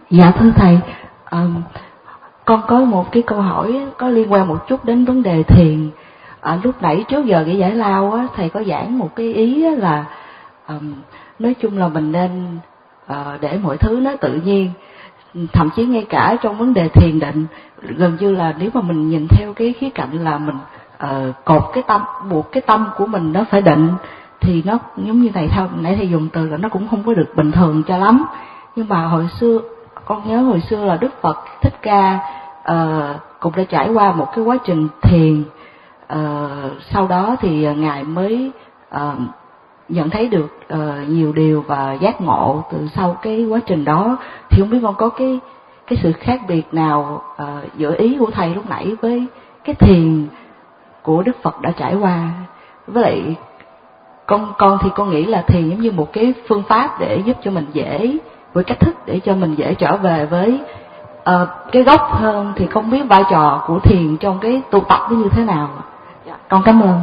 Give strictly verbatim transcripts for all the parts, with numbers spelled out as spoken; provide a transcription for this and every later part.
Dạ thưa thầy, um, con có một cái câu hỏi có liên quan một chút đến vấn đề thiền. À, lúc nãy trước giờ cái giải lao á, thầy có giảng một cái ý á là um, nói chung là mình nên uh, để mọi thứ nó tự nhiên, thậm chí ngay cả trong vấn đề thiền định, gần như là nếu mà mình nhìn theo cái khía cạnh là mình uh, cột cái tâm, buộc cái tâm của mình nó phải định, thì nó giống như thầy thao nãy thầy dùng từ là nó cũng không có được bình thường cho lắm. Nhưng mà hồi xưa con nhớ hồi xưa là Đức Phật Thích Ca uh, cũng đã trải qua một cái quá trình thiền, uh, sau đó thì ngài mới uh, nhận thấy được uh, nhiều điều và giác ngộ từ sau cái quá trình đó. Thì không biết con có cái cái sự khác biệt nào uh, giữa ý của thầy lúc nãy với cái thiền của Đức Phật đã trải qua. Với lại con con thì con nghĩ là thiền giống như một cái phương pháp để giúp cho mình dễ, với cách thức để cho mình dễ trở về với uh, cái gốc hơn. Thì không biết vai trò của thiền trong cái tu tập nó như thế nào. Dạ, con cảm ơn.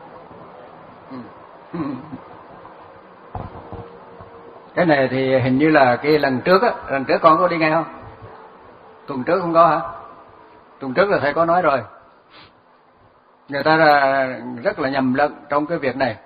Cái này thì hình như là cái lần trước á, lần trước con có đi nghe không? Tuần trước không có hả? Tuần trước là thầy có nói rồi. Người ta là rất là nhầm lẫn trong cái việc này.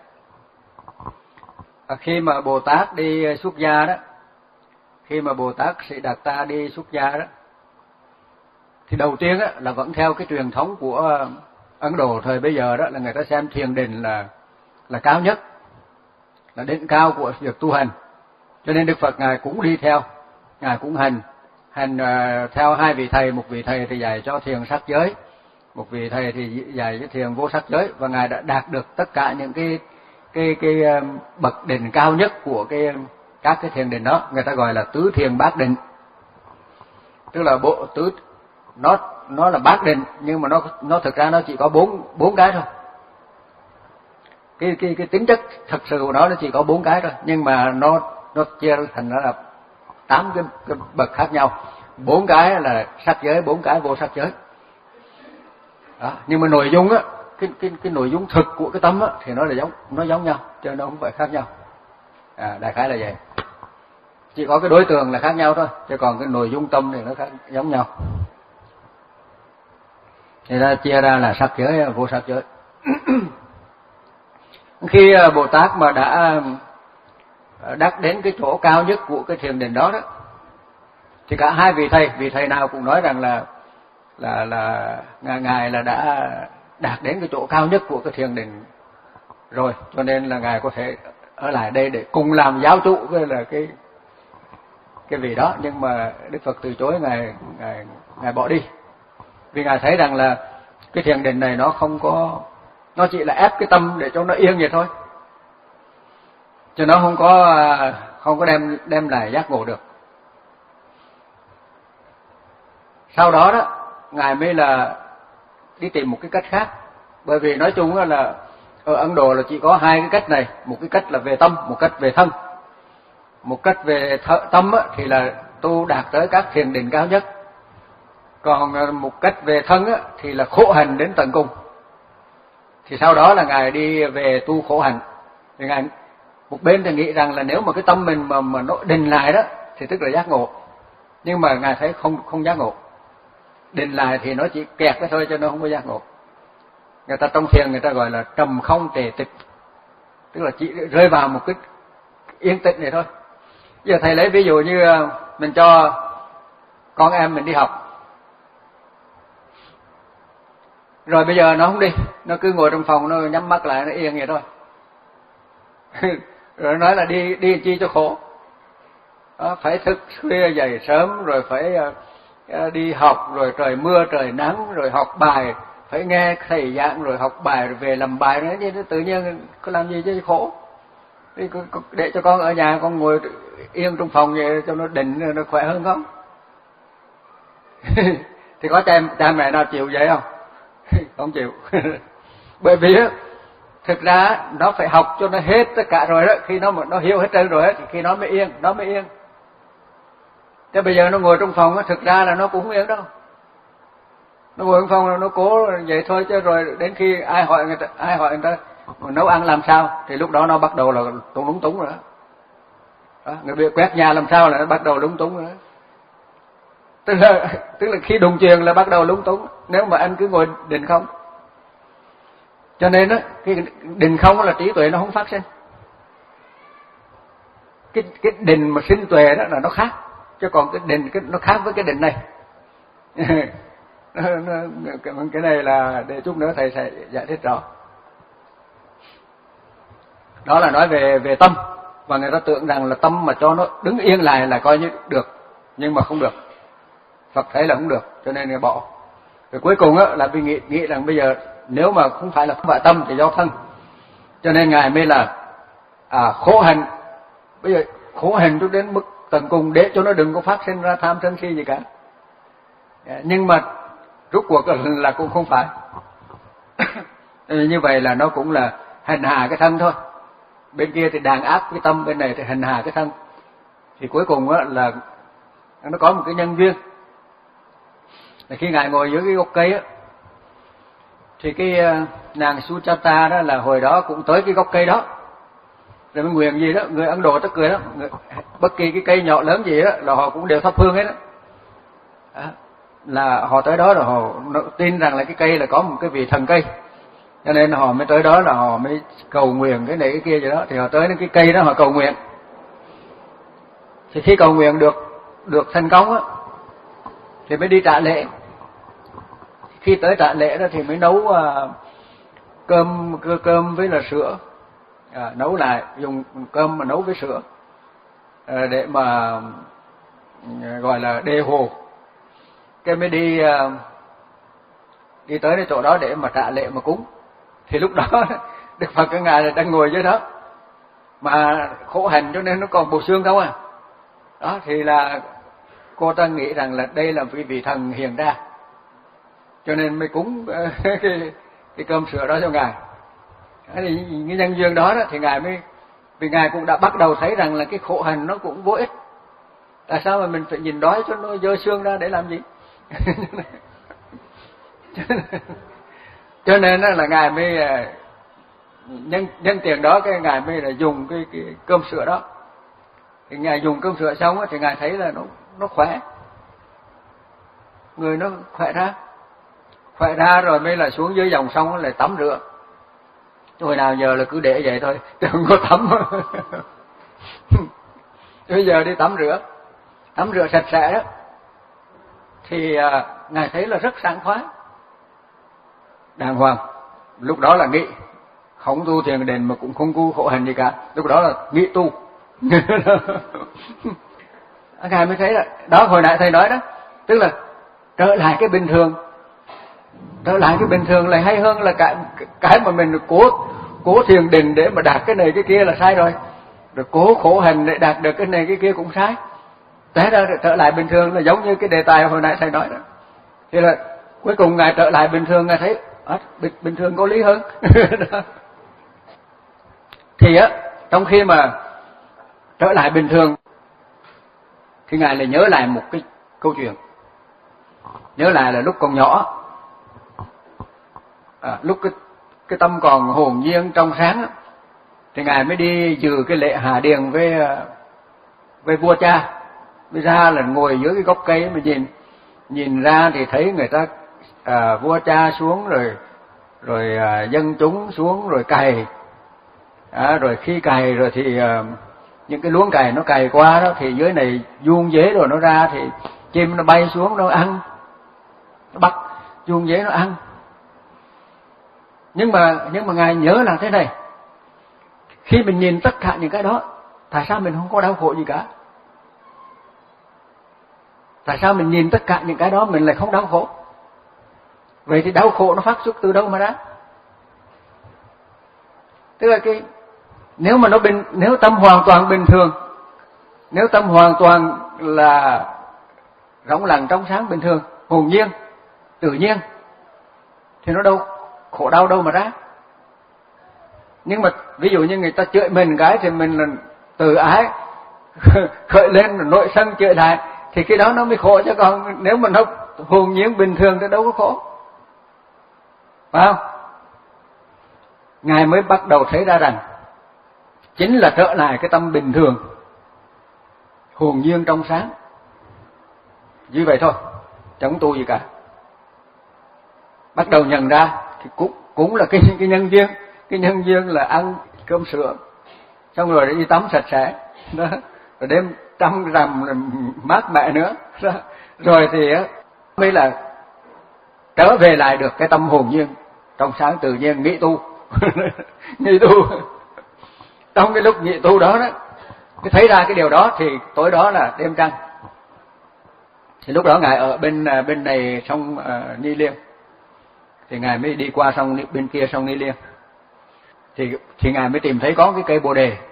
Khi mà Bồ Tát đi xuất gia đó, khi mà Bồ Tát Sĩ Đạt Ta đi xuất gia đó, thì đầu tiên á, là vẫn theo cái truyền thống của Ấn Độ thời bây giờ đó, là người ta xem thiền định là là cao nhất, là đỉnh cao của việc tu hành. Cho nên Đức Phật ngài cũng đi theo, ngài cũng hành hành uh, theo hai vị thầy, một vị thầy thì dạy cho thiền sắc giới, một vị thầy thì dạy cho thiền vô sắc giới, và ngài đã đạt được tất cả những cái cái cái uh, bậc định cao nhất của cái các cái thiền định đó. Người ta gọi là tứ thiền bát định, tức là bộ tứ, nó nó là bát định nhưng mà nó nó thực ra nó chỉ có bốn bốn cái thôi. Cái cái cái tính chất thật sự của nó nó chỉ có bốn cái thôi, nhưng mà nó nó chia thành nó là tám cái, cái bậc khác nhau. Bốn cái là sắc giới, bốn cái vô sắc giới. Đó, nhưng mà nội dung á, cái cái cái nội dung thực của cái tâm á thì nó là giống nó giống nhau, chứ nó không phải khác nhau. À, đại khái là vậy. Chỉ có cái đối tượng là khác nhau thôi, chứ còn cái nội dung tâm thì nó khác giống nhau. Thì ra chia ra là sắc giới, vô sắc giới. Khi Bồ Tát mà đã đắc đến cái chỗ cao nhất của cái thiền định đó đó, thì cả hai vị thầy, vị thầy nào cũng nói rằng là là là ngài, ngài là đã đạt đến cái chỗ cao nhất của cái thiền định rồi, cho nên là ngài có thể ở lại đây để cùng làm giáo chủ với là cái cái vị đó. Nhưng mà Đức Phật từ chối, ngài ngài ngài bỏ đi, vì ngài thấy rằng là cái thiền định này nó không có, nó chỉ là ép cái tâm để cho nó yên vậy thôi, chứ nó không có không có đem đem lại giác ngộ được. Sau đó đó ngài mới là đi tìm một cái cách khác, bởi vì nói chung là ở Ấn Độ là chỉ có hai cái cách này, một cái cách là về tâm, một cách về thân. Một cách về th- tâm á, thì là tu đạt tới các thiền định cao nhất, còn một cách về thân á, thì là khổ hành đến tận cùng. Thì sau đó là ngài đi về tu khổ hạnh. Thì ngài một bên thì nghĩ rằng là nếu mà cái tâm mình mà mà nó định lại đó thì tức là giác ngộ, nhưng mà ngài thấy không không giác ngộ. Định lại thì nó chỉ kẹt cái thôi, cho nó không có giác ngộ. Người ta trong thiền người ta gọi là trầm không trề tịch, tức là chỉ rơi vào một cái yên tĩnh này thôi. Giờ thầy lấy ví dụ như mình cho con em mình đi học, rồi bây giờ nó không đi, nó cứ ngồi trong phòng, nó nhắm mắt lại, nó yên vậy thôi. Rồi nói là đi đi chi cho khổ. Đó, phải thức khuya dậy sớm, rồi phải uh, đi học, rồi trời mưa trời nắng, rồi học bài, phải nghe thầy giảng, rồi học bài, rồi về làm bài nữa. Chứ tự nhiên có làm gì chứ khổ. Đi, để cho con ở nhà, con ngồi yên trong phòng vậy cho nó định, nó khỏe hơn không? Thì có cha, cha mẹ nào chịu vậy không? Không chịu. Bởi vì á, thực ra nó phải học cho nó hết tất cả rồi đó, khi nó nó hiểu hết trơn rồi đó, thì khi nó mới yên, nó mới yên. Thế bây giờ nó ngồi trong phòng á, thực ra là nó cũng không yên đâu. Nó ngồi trong phòng là nó cố vậy thôi, chứ rồi đến khi ai hỏi người ta, ai hỏi người ta nấu ăn làm sao, thì lúc đó nó bắt đầu là túng lúng túng rồi đó. Đó, người biết quét nhà làm sao là nó bắt đầu lúng túng rồi đó. tức là tức là khi đụng chuyện là bắt đầu lúng túng nếu mà anh cứ ngồi định không. Cho nên á, cái định không là trí tuệ nó không phát sinh. Cái cái định mà sinh tuệ đó là nó khác, chứ còn cái định cái nó khác với cái định này. Cái này là để chút nữa thầy sẽ giải thích rõ. Đó là nói về về tâm, và người ta tưởng rằng là tâm mà cho nó đứng yên lại là coi như được, nhưng mà không được. Phật thấy là không được, cho nên người bỏ. Rồi cuối cùng á là vì nghĩ nghĩ rằng bây giờ nếu mà không phải là không phải tâm thì do thân, cho nên ngài mới là à, khổ hành. Bây giờ khổ hành cho đến mức tận cùng để cho nó đừng có phát sinh ra tham sân si gì cả. Nhưng mà rốt cuộc là, là cũng không phải. Như vậy là nó cũng là hành hạ cái thân thôi. Bên kia thì đàn áp cái tâm, bên này thì hành hạ cái thân. Thì cuối cùng á là nó có một cái nhân duyên. Là khi ngài ngồi dưới cái gốc cây á, thì cái nàng Suchata đó là hồi đó cũng tới cái gốc cây đó. Rồi mới nguyện gì đó, người Ấn Độ tức cười đó, người, bất kỳ cái cây nhỏ lớn gì đó là họ cũng đều thắp hương hết đó. Đó. Là họ tới đó rồi họ tin rằng là cái cây là có một cái vị thần cây, cho nên họ mới tới đó là họ mới cầu nguyện cái này cái kia gì đó. Thì họ tới đến cái cây đó họ cầu nguyện. Thì khi cầu nguyện được được thành công á thì mới đi trả lễ. Khi tới trả lễ đó thì mới nấu uh, cơm cơm với là sữa, à, nấu lại dùng cơm mà nấu với sữa à, để mà gọi là đề hồ. Cái mới đi uh, đi tới cái chỗ đó để mà trả lễ mà cúng. Thì lúc đó Đức Phật cái ngài đang ngồi dưới đó mà khổ hành cho nên nó còn bộ xương không à. Đó thì là cô ta nghĩ rằng là đây là vị vị thần hiện ra, cho nên mới cúng cái, cái cơm sữa đó cho ngài. Thì cái nhân duyên đó, đó thì ngài mới, vì ngài cũng đã bắt đầu thấy rằng là cái khổ hành nó cũng vô ích. Tại sao mà mình phải nhìn đói cho nó dơ xương ra để làm gì? Cho nên là ngài mới nhân nhân tiền đó, cái ngài mới là dùng cái, cái cơm sữa đó. Thì ngài dùng cơm sữa xong thì ngài thấy là nó nó khỏe, người nó khỏe ra, khỏe ra rồi mới là xuống dưới dòng sông lại tắm rửa. Hồi nào giờ là cứ để vậy thôi, đừng có tắm. Bây giờ đi tắm rửa, tắm rửa sạch sẽ đó, thì à, ngài thấy là rất sảng khoái, đàng hoàng. Lúc đó là nghĩ không tu thiền định mà cũng không tu khổ hành gì cả, lúc đó là nghĩ tu. Ngài mới thấy là đó, hồi nãy thầy nói đó, tức là trở lại cái bình thường, trở lại cái bình thường là hay hơn là cái cái mà mình cố cố thiền định để mà đạt cái này cái kia là sai rồi, rồi cố khổ hành để đạt được cái này cái kia cũng sai. Thế ra trở lại bình thường là giống như cái đề tài hồi nãy thầy nói đó. Thì là cuối cùng ngài trở lại bình thường, ngài thấy à, bình, bình thường có lý hơn. Thì á, trong khi mà trở lại bình thường thì ngài lại nhớ lại một cái câu chuyện. Nhớ lại là lúc còn nhỏ, à, lúc cái cái tâm còn hồn nhiên trong sáng á, thì ngài mới đi dự cái lễ hạ điền với với vua cha. Mới ra là ngồi dưới cái gốc cây mà nhìn nhìn ra thì thấy người ta à, vua cha xuống rồi rồi à, dân chúng xuống rồi cày, à, rồi khi cày rồi thì à, những cái luống cày nó cày qua đó thì dưới này vuông dế rồi nó ra thì chim nó bay xuống nó ăn, nó bắt vuông dế nó ăn. Nhưng mà nhưng mà ngài nhớ là thế này, khi mình nhìn tất cả những cái đó, tại sao mình không có đau khổ gì cả? Tại sao mình nhìn tất cả những cái đó mình lại không đau khổ? Vậy thì đau khổ nó phát xuất từ đâu mà ra? Tức là cái nếu mà nó bình, nếu tâm hoàn toàn bình thường, nếu tâm hoàn toàn là rỗng lặng trong sáng bình thường, hồn nhiên, tự nhiên, thì nó đâu khổ đau đâu mà ra. Nhưng mà ví dụ như người ta chửi mình cái thì mình là tự ái khởi lên nội sân chửi lại, thì cái đó nó mới khổ, chứ còn nếu mà nó hồn nhiên bình thường thì đâu có khổ, phải không? Ngài mới bắt đầu thấy ra rằng chính là trở lại cái tâm bình thường, hồn nhiên trong sáng, như vậy thôi, chẳng tu gì cả. Bắt đầu nhận ra thì cũng cũng là cái cái nhân duyên, cái nhân duyên là ăn cơm sữa, xong rồi đi tắm sạch sẽ đó, rồi đêm trăng rằm mát mẻ nữa đó. Rồi thì mới là trở về lại được cái tâm hồn nhiên trong sáng tự nhiên, nghĩ tu nghĩ tu trong cái lúc nghĩ tu đó đó, cái thấy ra cái điều đó thì tối đó là đêm trăng. Thì lúc đó ngài ở bên bên này sông uh, Ni Liên, thì ngài mới đi qua sông bên kia sông Ni Liên, thì thì ngài mới tìm thấy có cái cây bồ đề.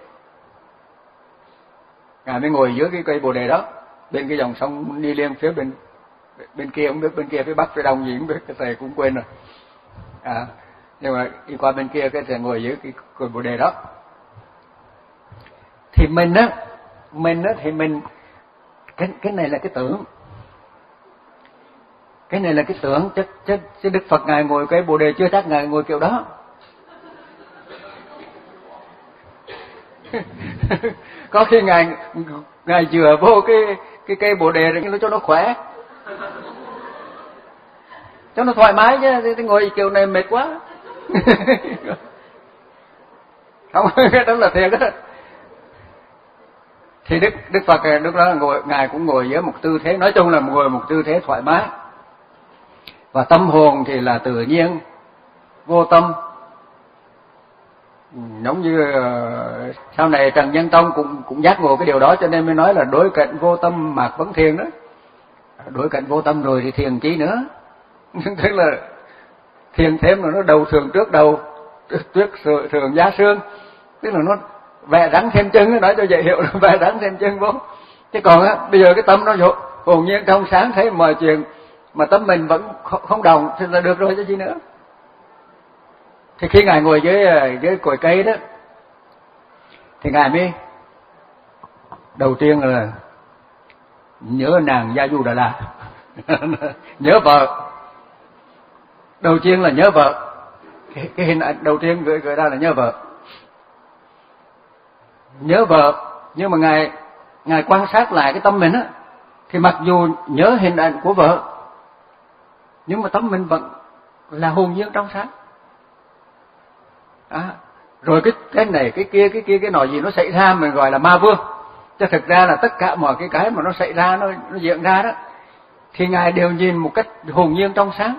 Ngài mới ngồi dưới cái cây bồ đề đó, bên cái dòng sông Ni Liên phía bên bên kia, không biết bên kia phía bắc phía đông gì không biết, cái thầy cũng quên rồi. À, nhưng mà đi qua bên kia cái thầy ngồi dưới cái cây bồ đề đó. Thì mình á, mình á thì mình cái cái này là cái tưởng. Cái này là cái tưởng, chứ, chứ, chứ Đức Phật ngài ngồi cây bồ đề chưa chắc ngài ngồi kiểu đó. Có khi ngài ngài dựa vô cái cái cây bồ đề để cho nó khỏe, cho nó thoải mái chứ, thì ngồi kiểu này mệt quá. Không, đó là thiệt đó. Thì Đức Đức Phật lúc đó ngồi, ngài cũng ngồi với một tư thế, nói chung là ngồi một tư thế thoải mái. Và tâm hồn thì là tự nhiên, vô tâm. Giống như uh, sau này Trần Nhân Tông cũng cũng giác ngộ cái điều đó, cho nên mới nói là đối cận vô tâm mạc vấn thiền đó. Đối cận vô tâm rồi thì thiền chí nữa. Tức là thiền thêm là nó đầu thường trước đầu, trước thường giá xương. Tức là nó vẽ rắn thêm chân, nói cho dễ hiểu, vẽ rắn thêm chân vô. Chứ còn á, bây giờ cái tâm nó hồn nhiên trong sáng thấy mọi chuyện, mà tâm mình vẫn không đồng thì là được rồi chứ gì nữa. Thì khi ngài ngồi dưới dưới cội cây đó, thì ngài mới đầu tiên là nhớ nàng Gia Du Đà La. Nhớ vợ. Đầu tiên là nhớ vợ. Cái, cái hình ảnh đầu tiên gửi gửi ra là nhớ vợ. Nhớ vợ, nhưng mà ngài ngài quan sát lại cái tâm mình á, thì mặc dù nhớ hình ảnh của vợ, nhưng mà tâm mình vẫn là hồn nhiên trong sáng. À, rồi cái cái này cái kia cái kia cái nọ gì nó xảy ra mình gọi là ma vương, chứ thực ra là tất cả mọi cái cái mà nó xảy ra, nó nó diễn ra đó, thì ngài đều nhìn một cách hồn nhiên trong sáng.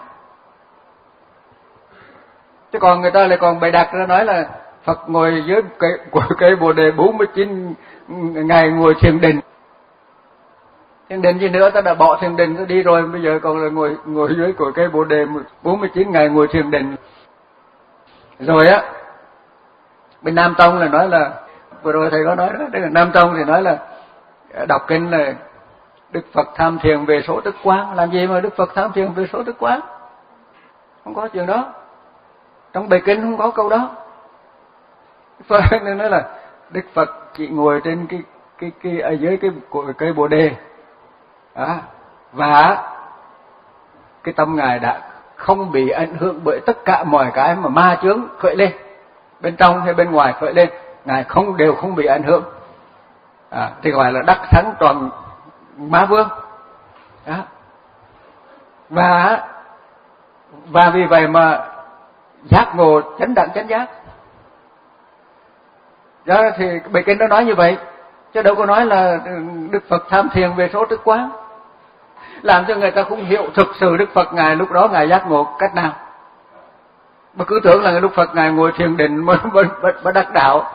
Chứ còn người ta lại còn bày đặt ra nói là Phật ngồi dưới cây cây bồ đề bốn mươi chín ngày ngồi thiền định. Thiền định gì nữa, ta đã bỏ thiền định ta đi rồi, bây giờ còn là ngồi ngồi dưới cội cây bồ đề bốn mươi chín ngày ngồi thiền định. Rồi á, bên Nam Tông là nói là, vừa rồi thầy có nói đó, đây là Nam Tông thì nói là đọc kinh là Đức Phật tham thiền về số tức quán. Làm gì mà Đức Phật tham thiền về số tức quán? Không có chuyện đó. Trong bài kinh không có câu đó. Phật nên nói là Đức Phật chỉ ngồi trên cái cái cái ở dưới cái cây bồ đề, à, và cái tâm ngài đã không bị ảnh hưởng bởi tất cả mọi cái mà ma chướng khởi lên, bên trong hay bên ngoài khởi lên, ngài không đều không bị ảnh hưởng. À, thì gọi là đắc thắng toàn ma vương. Đó. Và và vì vậy mà giác ngộ chánh đẳng chánh giác. Đó thì bài kinh nó nói như vậy, chứ đâu có nói là Đức Phật tham thiền về số tức quán, làm cho người ta không hiểu thực sự Đức Phật ngài lúc đó ngài giác ngộ cách nào, mà cứ tưởng là Đức Phật ngài ngồi thiền định mới mới đắc đạo.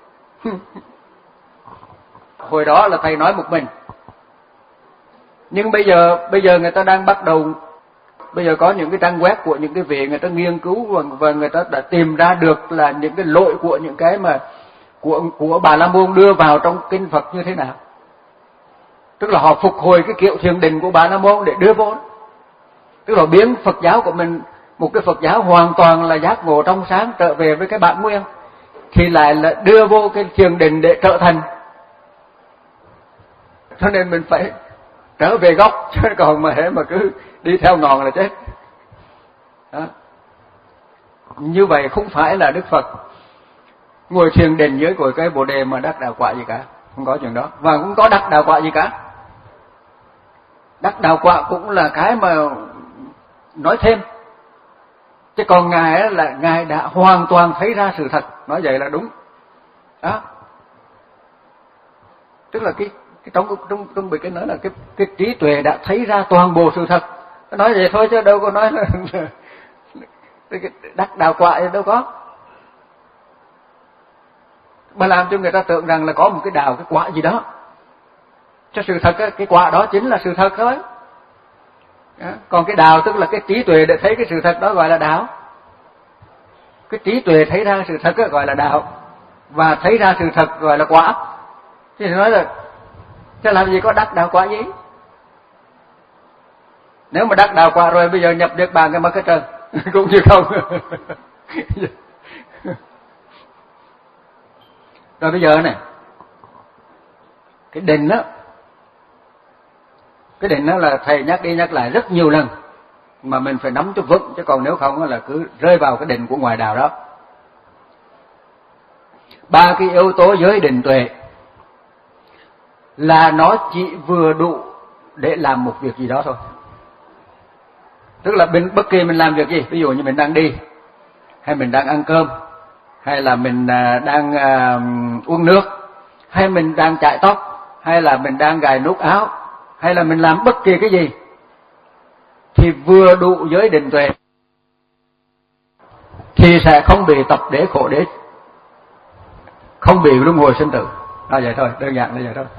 Hồi đó là thầy nói một mình, nhưng bây giờ bây giờ người ta đang bắt đầu, bây giờ có những cái trang web của những cái vị người ta nghiên cứu và, và người ta đã tìm ra được là những cái lỗi của những cái mà của của Bà La Môn đưa vào trong kinh Phật như thế nào. Tức là họ phục hồi cái kiểu thiền định của Bà La Môn để đưa vô. Tức là biến Phật giáo của mình một cái Phật giáo hoàn toàn là giác ngộ trong sáng, trở về với cái bản nguyên, thì lại là đưa vô cái thiền định để trở thành. Cho nên mình phải trở về gốc, chứ còn mà hễ mà cứ đi theo ngọn là chết. Đó. Như vậy không phải là Đức Phật ngồi thiền định dưới cội cây bồ đề mà đắc đạo quả gì cả, không có chuyện đó, và cũng có đắc đạo quả gì cả. đắc đạo quả cũng là cái mà nói thêm, chứ còn ngài là ngài đã hoàn toàn thấy ra sự thật, nói vậy là đúng đó. Tức là cái, cái trong trong trong bị cái nói là cái cái trí tuệ đã thấy ra toàn bộ sự thật, nói vậy thôi chứ đâu có nói là đắc đạo quả đâu có, mà làm cho người ta tưởng rằng là có một cái đạo cái quả gì đó. Cho sự thật cái quả đó chính là sự thật thôi. Đó. Còn cái đạo tức là cái trí tuệ để thấy cái sự thật đó gọi là đạo. Cái trí tuệ thấy ra sự thật đó gọi là đạo, và thấy ra sự thật gọi là quả. Thì nói là chứ làm gì có đắc đạo quả gì? Nếu mà đắc đạo quả rồi bây giờ nhập niết bàn cái mất cái trơn cũng như không. Rồi bây giờ này, cái định đó, cái định đó là thầy nhắc đi nhắc lại rất nhiều lần, mà mình phải nắm cho vững, chứ còn nếu không là cứ rơi vào cái định của ngoài đạo đó. Ba cái yếu tố giới định tuệ là nó chỉ vừa đủ để làm một việc gì đó thôi. Tức là bên bất kỳ mình làm việc gì, ví dụ như mình đang đi, hay mình đang ăn cơm, hay là mình đang uh, uống nước, hay mình đang chải tóc, hay là mình đang gài nút áo, hay là mình làm bất kỳ cái gì, thì vừa đủ giới định tuệ thì sẽ không bị tập đế khổ đế, không bị luân hồi sinh tử. Đó vậy thôi, đơn giản là vậy thôi.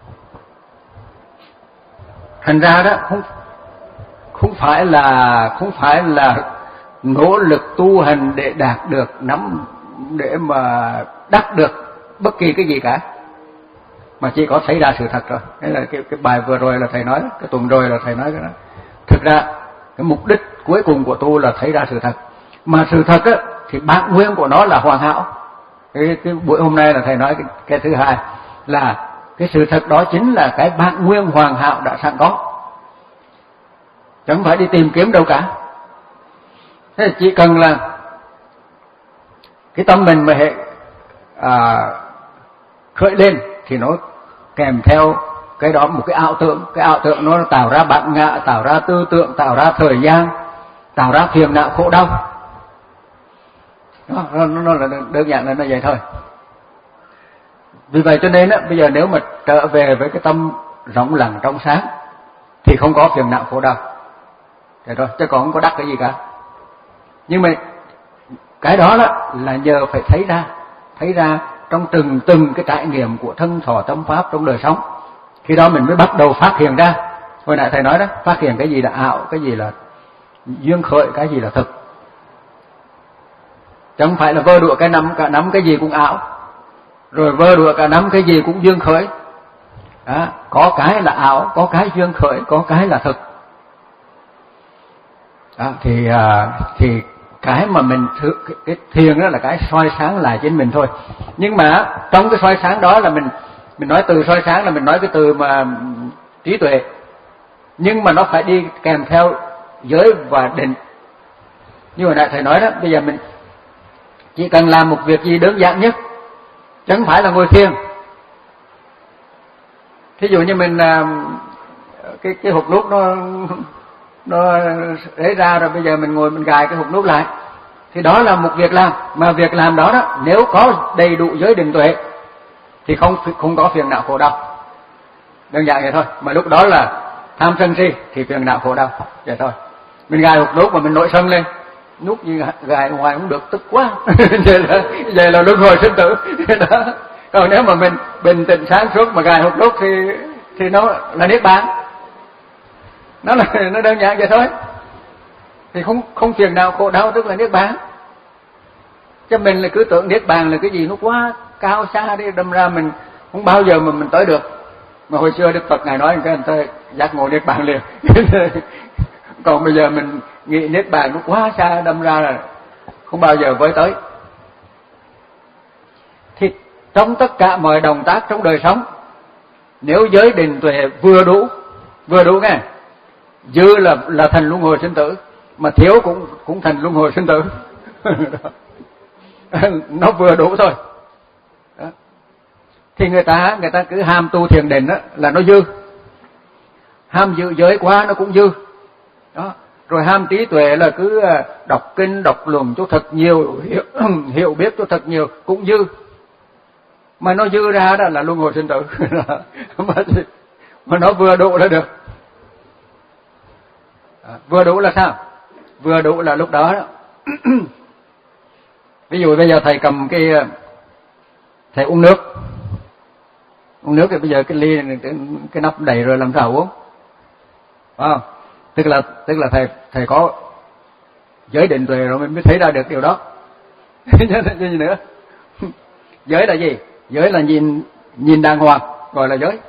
Thành ra đó không không phải là không phải là nỗ lực tu hành để đạt được nắm để mà đắc được bất kỳ cái gì cả, mà chỉ có thấy ra sự thật thôi. Thế là cái cái bài vừa rồi là thầy nói, cái tuần rồi là thầy nói cái đó. Thực ra cái mục đích cuối cùng của tu là thấy ra sự thật, mà sự thật á thì bản nguyên của nó là hoàn hảo. Cái, cái buổi hôm nay là thầy nói cái, cái thứ hai là cái sự thật đó chính là cái bản nguyên hoàn hảo đã sẵn có, chẳng phải đi tìm kiếm đâu cả. Thế chỉ cần là cái tâm mình mà hệ à, khởi lên thì nó kèm theo cái đó một cái ảo tưởng. Cái ảo tưởng nó tạo ra bản ngã, tạo ra tư tưởng, tạo ra thời gian, tạo ra phiền não khổ đau. Đó, nó, nó là đơn giản là nó vậy thôi. Vì vậy cho nên á, bây giờ nếu mà trở về với cái tâm rộng lặng trong sáng thì không có phiền não khổ đau. Thế thôi, chứ còn không có đắc cái gì cả. Nhưng mà cái đó, đó là nhờ phải thấy ra, thấy ra trong từng từng cái trải nghiệm của thân thọ tâm pháp trong đời sống. Khi đó mình mới bắt đầu phát hiện ra. Hồi nãy thầy nói đó, phát hiện cái gì là ảo, cái gì là duyên khởi, cái gì là thực. Chẳng phải là vơ đũa cái nắm cả nắm cái gì cũng ảo, rồi vơ đũa cả nắm cái gì cũng duyên khởi. Đó, có cái là ảo, có cái duyên khởi, có cái là thực. Đó, thì thì cái mà mình cái thiền đó là cái soi sáng lại chính mình thôi. Nhưng mà trong cái soi sáng đó là mình mình nói từ soi sáng là mình nói cái từ mà trí tuệ, nhưng mà nó phải đi kèm theo giới và định. Như hồi nãy thầy nói đó, bây giờ mình chỉ cần làm một việc gì đơn giản nhất, chẳng phải là ngồi thiền. Thí dụ như mình cái cái hộp nút nó nó để ra rồi, bây giờ mình ngồi mình gài cái hộp nút lại, thì đó là một việc làm. Mà việc làm đó đó nếu có đầy đủ giới định tuệ thì không không có phiền não khổ đau. Đơn giản vậy thôi. Mà lúc đó là tham sân si thì phiền não khổ đau vậy thôi. Mình gài hộp nút mà mình nổi sân lên, nút như gài ngoài cũng được, tức quá. vậy là vậy là luân hồi sinh tử. Đó. Còn nếu mà mình bình tĩnh sáng suốt mà gài hộp nút thì thì nó là niết bàn. Nó là nó đơn giản vậy thôi. Thì không không phiền nào khổ đau tức là niết bàn. Chứ mình là cứ tưởng niết bàn là cái gì nó quá cao xa đi, đâm ra mình không bao giờ mà mình tới được. Mà hồi xưa Đức Phật ngài nói cái người ta giác ngộ niết bàn liền. Còn bây giờ mình nghĩ niết bàn nó quá xa, đâm ra là không bao giờ với tới. Thì trong tất cả mọi động tác trong đời sống, nếu giới định tuệ vừa đủ, vừa đủ nghe, dư là là thành luân hồi sinh tử, mà thiếu cũng cũng thành luân hồi sinh tử. Nó vừa đủ thôi. Đó. Thì người ta người ta cứ ham tu thiền định đó là nó dư. ham giữ giới quá nó cũng dư. Đó. Rồi ham trí tuệ là cứ đọc kinh, đọc luận cho thật nhiều, hiểu, hiểu biết cho thật nhiều cũng dư. Mà nó dư ra đó là luân hồi sinh tử. Mà nó vừa đủ là được. À, vừa đủ là sao? Vừa đủ là lúc đó, đó. Ví dụ bây giờ thầy cầm cái, thầy uống nước. Uống nước thì bây giờ cái ly này, cái, cái nắp đầy rồi làm sao uống? Phải không? Tức là tức là thầy thầy có giới định tuệ rồi mình mới thấy ra được điều đó. Chứ gì nữa? Giới là gì? Giới là nhìn nhìn đàng hoàng, gọi là giới.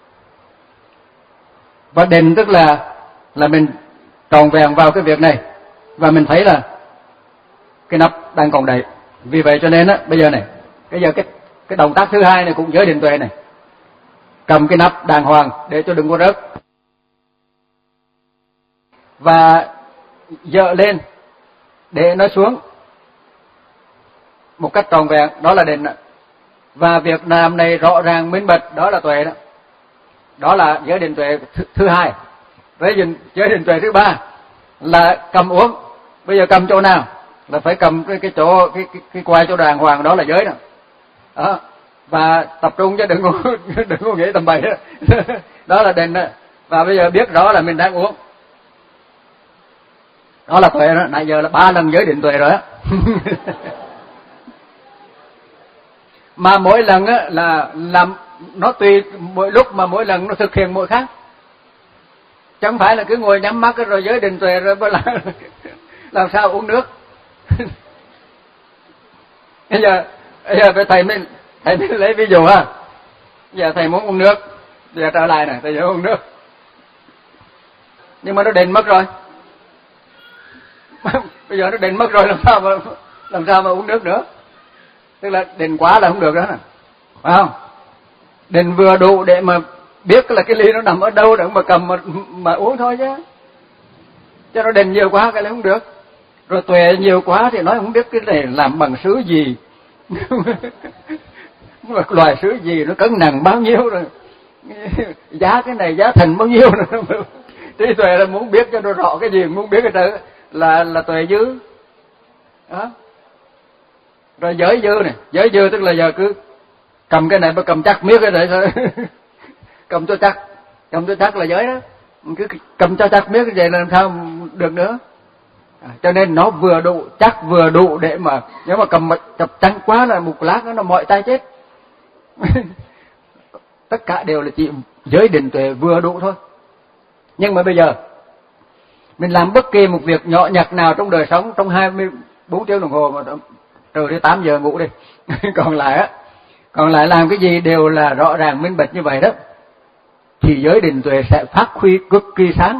Và định tức là là mình tròn vẹn vào cái việc này và mình thấy là cái nắp đang còn đầy. Vì vậy cho nên á, bây giờ này, bây giờ cái cái động tác thứ hai này cũng giới định tuệ này. Cầm cái nắp đàng hoàng để cho đừng có rớt. Và dỡ lên để nó xuống một cách tròn vẹn, đó là định. Và việc làm này rõ ràng minh bạch, đó là tuệ đó. Đó là giới định tuệ thứ, thứ hai. Với giới định tuệ thứ ba là cầm uống. Bây giờ cầm chỗ nào? Là phải cầm cái cái chỗ cái cái, cái quai chỗ đàng hoàng, đó là giới đó. Đó. Và tập trung chứ đừng có đừng có nghĩ tầm bậy đó. Đó là định đó. Và bây giờ biết rõ là mình đang uống. Đó là tuệ đó. Nãy giờ là ba lần giới định tuệ rồi á. Mà mỗi lần á là làm nó tùy mỗi lúc mà mỗi lần nó thực hiện mỗi khác. Chẳng phải là cứ ngồi nhắm mắt rồi giới định tuệ rồi làm, làm sao uống nước. Bây giờ bây giờ thầy mới thầy mới lấy ví dụ ha. Bây giờ thầy muốn uống nước, bây giờ trở lại này, thầy muốn uống nước. Nhưng mà nó định mất rồi. Bây giờ nó định mất rồi làm sao mà làm sao mà uống nước nữa? Tức là định quá là không được đó nè. Phải không? Định vừa đủ để mà biết là cái ly nó nằm ở đâu để mà cầm mà, mà uống thôi chứ. Chứ nó định nhiều quá cái này không được. Rồi tuệ nhiều quá thì nói không biết cái này làm bằng sứ gì. Loài sứ gì nó cân nặng bao nhiêu rồi. Giá cái này giá thành bao nhiêu rồi. Trí tuệ là muốn biết cho nó rõ cái gì, muốn biết cái đó là là tuệ dư. Đó. Rồi giới dư này, giới dư tức là giờ cứ cầm cái này mà cầm chắc miết cái này thôi. Cầm cho chắc, cầm cho chắc là giới đó. Cứ cầm cho chắc miết cái vậy là làm sao được nữa. À, cho nên nó vừa đủ, chắc vừa đủ để mà nếu mà cầm chập trắng quá là một lát nó mỏi tay chết. Tất cả đều là chỉ giới định tuệ vừa đủ thôi. Nhưng mà bây giờ mình làm bất kỳ một việc nhỏ nhặt nào trong đời sống trong hai mươi bốn tiếng đồng hồ mà trừ đi tám giờ ngủ đi. Còn lại á, còn lại làm cái gì đều là rõ ràng minh bạch như vậy đó. Thì giới định tuệ sẽ phát huy cực kỳ sáng.